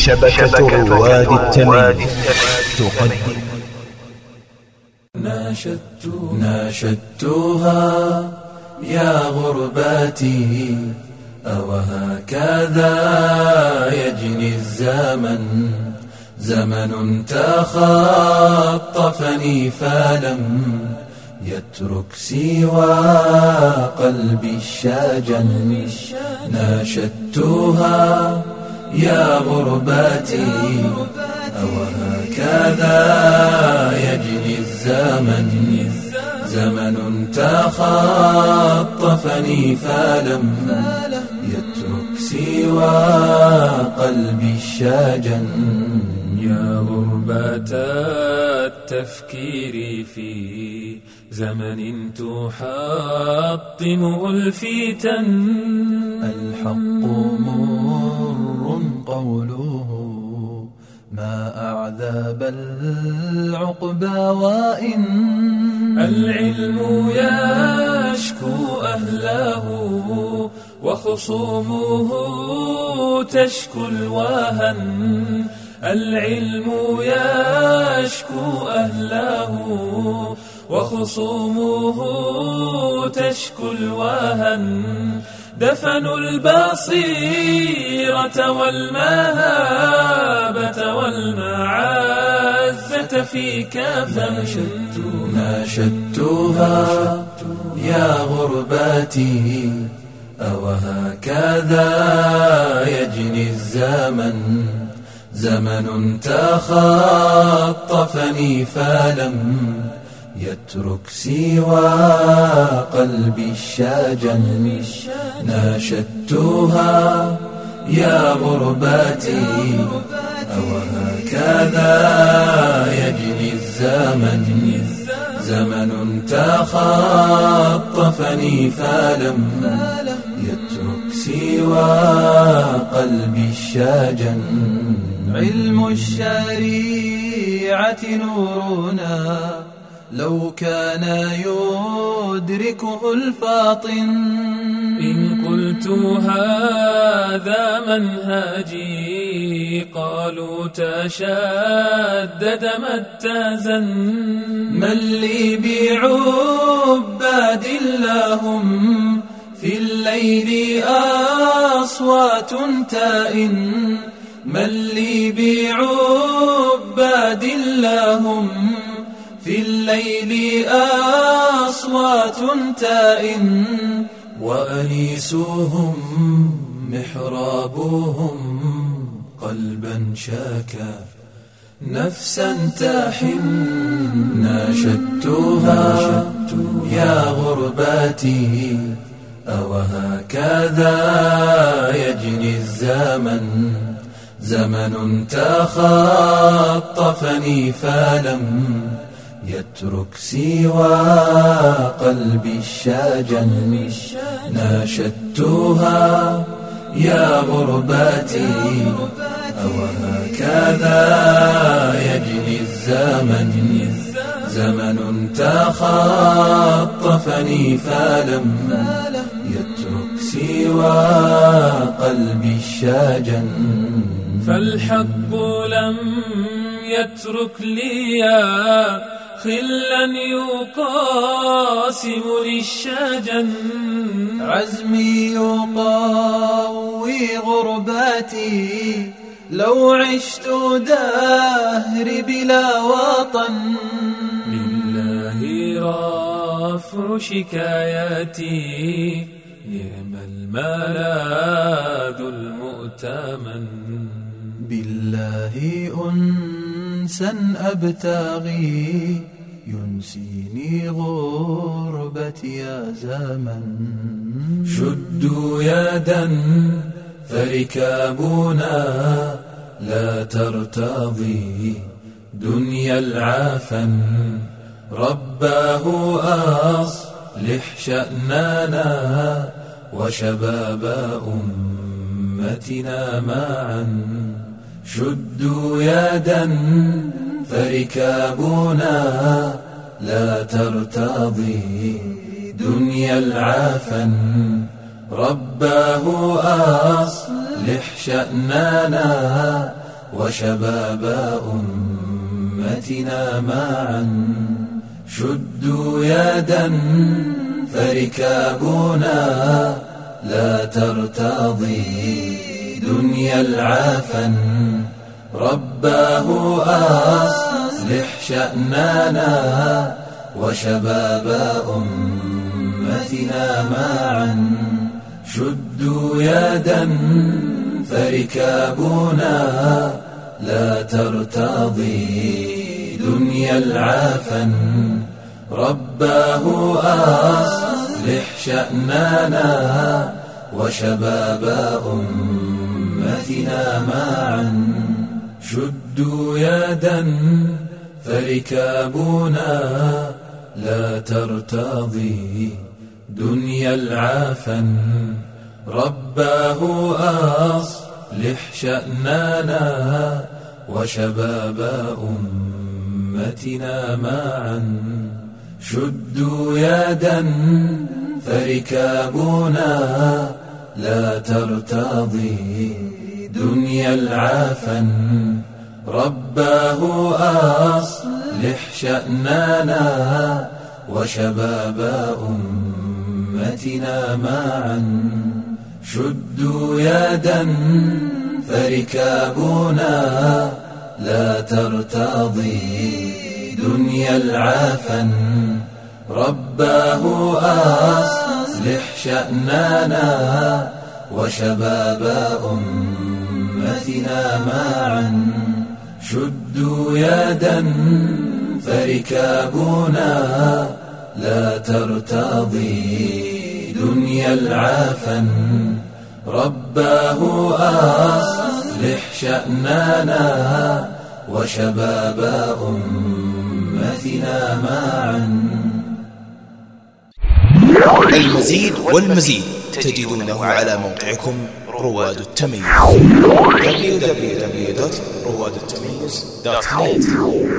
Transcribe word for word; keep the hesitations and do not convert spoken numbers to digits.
شبكة رواد التميم تقدم. ناشدت ناشدتها يا غرباتي، أوهكذا يجني الزمن، زمن تخطفني فلم يترك سوى قلبي الشجن. ناشدتها يا غرباتي، أوهكذا يجني الزمن، زمن تخطفني فلم يترك سوى قلبي الشجن. يا غربة التفكير في زمن تحطمه الفتن، الحق مر قوله ما أعذب العقبى، وإن العلم يشكو أهله وخصومه تشكو الوهن. العلم يشكو أهله وخصومه تشكو الوهن. دفنوا البصيرة والمهابة والمعزة في كفن. ناشدتها يا غرباتي، أوهكذا يجني الزمن، زمن تخطفني فلم يترك سوى قلبي الشجن. ناشدتها يا غرباتي، أوهكذا يجني الزمن، زمن تخطفني فلم يترك سوى قلبي الشجن. علم الشريعة نورنا لو كان يدركه الفاطن. إن قلت هذا منهجي قالوا تشدد ما اتزن. من لي بعباد لهم في الليل أصوات تائن. من لي بعباد لهم في الليل أصوات تائن. وأنيسهم محرابهم قلبا شاكا نفسا تحن. ناشدتها يا غرباتي، أوهكذا يجني الزمن، زمن تخطفني فلم يترك سوى قلبي الشجن. ناشدتها يا غرباتي، أوهكذا يجني الزمن، زمن تخطفني فلم يترك سوى قلبي الشجن. فالحق لم يترك لي خلا يقاسم للشجن. عزمي يقوي غرباتي لو عشت دهري بلا وطن. لله رفع شكاياتي نعم الملاذ المؤتمن. بالله أنسا أبتغي ينسيني غربتي يا زمن. شدوا يدا فركابنا لا ترتضي دنيا العفن. رباه أصلح شأننا وشباب أمتنا معا. شدوا يدا فركابنا لا ترتضي دنيا العفن. رباه أصلح شأننا وشباب أمتنا معا شدوا يدا فركابنا لا ترتضي دنيا العفن رباه أصلح شأننا وشباب أمتنا معا شدوا يدا فركابنا لا ترتضي دنيا العفن رباه أصلح شأننا وشباب أمتنا معا شدوا يدا فركابنا لا ترتضي دنيا العفن رباه أصلح شأننا وشباب أمتنا معا شدوا يدا فركابنا لا ترتضي دنيا العفن رباه أصلح شأننا وشباب أمتنا معا شدوا يدا فركابنا لا ترتضي دنيا العفن رباه أصلح شأننا وشباب أمتنا معا شدوا يدا فركابنا لا ترتضي دنيا العفن رباه أصلح شأننا وشباب أمتنا معا. المزيد والمزيد تجدونه على موقعكم رواد التميز دبليو دبليو دبليو دوت رواد التميز دوت نت.